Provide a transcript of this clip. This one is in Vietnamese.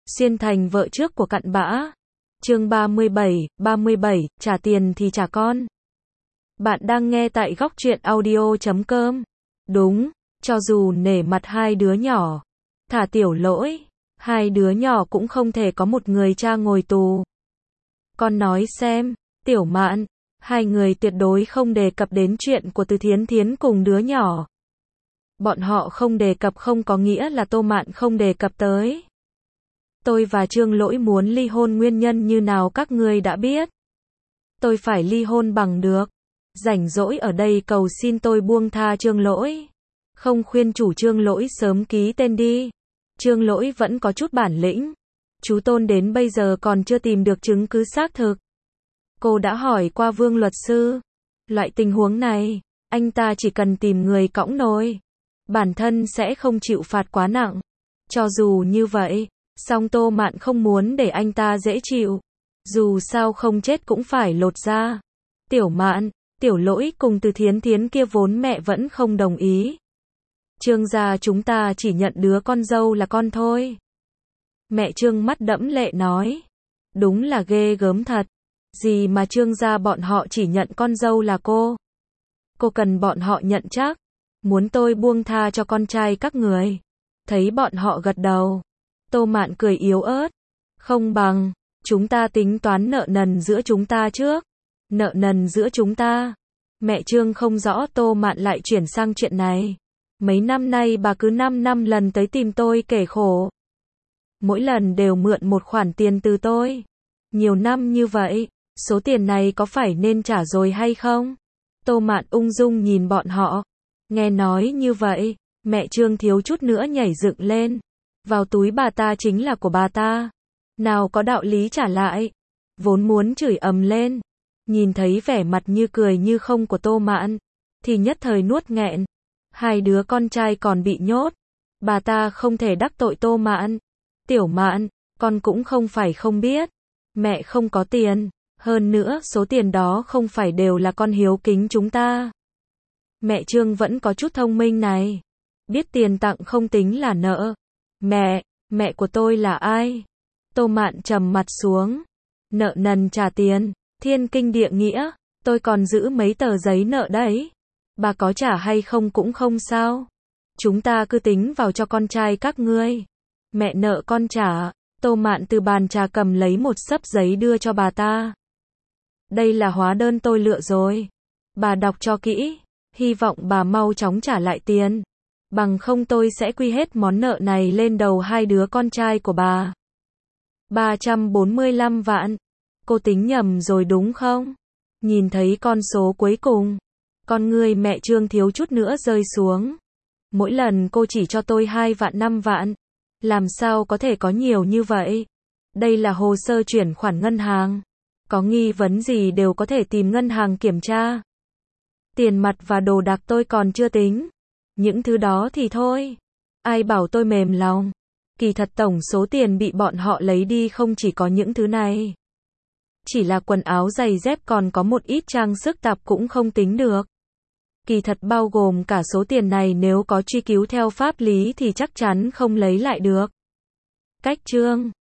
Xuyên thành vợ trước của cặn bã. Chương 37, trả tiền thì trả con. Bạn đang nghe tại góc truyện audio.com. Đúng, cho dù nể mặt hai đứa nhỏ, thả Tiểu Lỗi, hai đứa nhỏ cũng không thể có một người cha ngồi tù. Con nói xem, Tiểu Mạn, hai người tuyệt đối không đề cập đến chuyện của Từ Thiến Thiến cùng đứa nhỏ. Bọn họ không đề cập không có nghĩa là Tô Mạn không đề cập tới. Tôi và Trương Lỗi muốn ly hôn nguyên nhân như nào các ngươi đã biết. Tôi phải ly hôn bằng được. Rảnh rỗi ở đây cầu xin tôi buông tha Trương Lỗi. Không khuyên chủ Trương Lỗi sớm ký tên đi. Trương Lỗi vẫn có chút bản lĩnh. Chú Tôn đến bây giờ còn chưa tìm được chứng cứ xác thực. Cô đã hỏi qua Vương luật sư. Loại tình huống này, anh ta chỉ cần tìm người cõng nồi. Bản thân sẽ không chịu phạt quá nặng. Cho dù như vậy, song Tô Mạn không muốn để anh ta dễ chịu. Dù sao không chết cũng phải lột da. Tiểu Mạn, Tiểu Lỗi cùng Từ Thiến Thiến kia vốn mẹ vẫn không đồng ý. Trương gia chúng ta chỉ nhận đứa con dâu là con thôi. Mẹ Trương mắt đẫm lệ nói. Đúng là ghê gớm thật. Gì mà Trương gia bọn họ chỉ nhận con dâu là cô. Cô cần bọn họ nhận chắc. Muốn tôi buông tha cho con trai các người. Thấy bọn họ gật đầu. Tô Mạn cười yếu ớt. Không bằng, chúng ta tính toán nợ nần giữa chúng ta trước. Nợ nần giữa chúng ta. Mẹ Trương không rõ Tô Mạn lại chuyển sang chuyện này. Mấy năm nay bà cứ 5 năm lần tới tìm tôi kể khổ. Mỗi lần đều mượn một khoản tiền từ tôi. Nhiều năm như vậy, số tiền này có phải nên trả rồi hay không? Tô Mạn ung dung nhìn bọn họ. Nghe nói như vậy, mẹ Trương thiếu chút nữa nhảy dựng lên. Vào túi bà ta chính là của bà ta. Nào có đạo lý trả lại. Vốn muốn chửi ầm lên. Nhìn thấy vẻ mặt như cười như không của Tô Mạn. Thì nhất thời nuốt nghẹn. Hai đứa con trai còn bị nhốt. Bà ta không thể đắc tội Tô Mạn. Tiểu Mạn, con cũng không phải không biết. Mẹ không có tiền. Hơn nữa số tiền đó không phải đều là con hiếu kính chúng ta. Mẹ Trương vẫn có chút thông minh này. Biết tiền tặng không tính là nợ. Mẹ của tôi là ai? Tô Mạn trầm mặt xuống. Nợ nần trả tiền, thiên kinh địa nghĩa, tôi còn giữ mấy tờ giấy nợ đấy. Bà có trả hay không cũng không sao. Chúng ta cứ tính vào cho con trai các ngươi. Mẹ nợ con trả. Tô Mạn từ bàn trà cầm lấy một xấp giấy đưa cho bà ta. Đây là hóa đơn tôi lựa rồi. Bà đọc cho kỹ. Hy vọng bà mau chóng trả lại tiền. Bằng không tôi sẽ quy hết món nợ này lên đầu hai đứa con trai của bà. 345 vạn. Cô tính nhầm rồi đúng không? Nhìn thấy con số cuối cùng. Con người mẹ Trương thiếu chút nữa rơi xuống. Mỗi lần cô chỉ cho tôi 2 vạn 5 vạn. Làm sao có thể có nhiều như vậy? Đây là hồ sơ chuyển khoản ngân hàng. Có nghi vấn gì đều có thể tìm ngân hàng kiểm tra. Tiền mặt và đồ đạc tôi còn chưa tính. Những thứ đó thì thôi. Ai bảo tôi mềm lòng. Kỳ thật tổng số tiền bị bọn họ lấy đi không chỉ có những thứ này. Chỉ là quần áo giày dép còn có một ít trang sức tạp cũng không tính được. Kỳ thật bao gồm cả số tiền này nếu có truy cứu theo pháp lý thì chắc chắn không lấy lại được. Cách Trương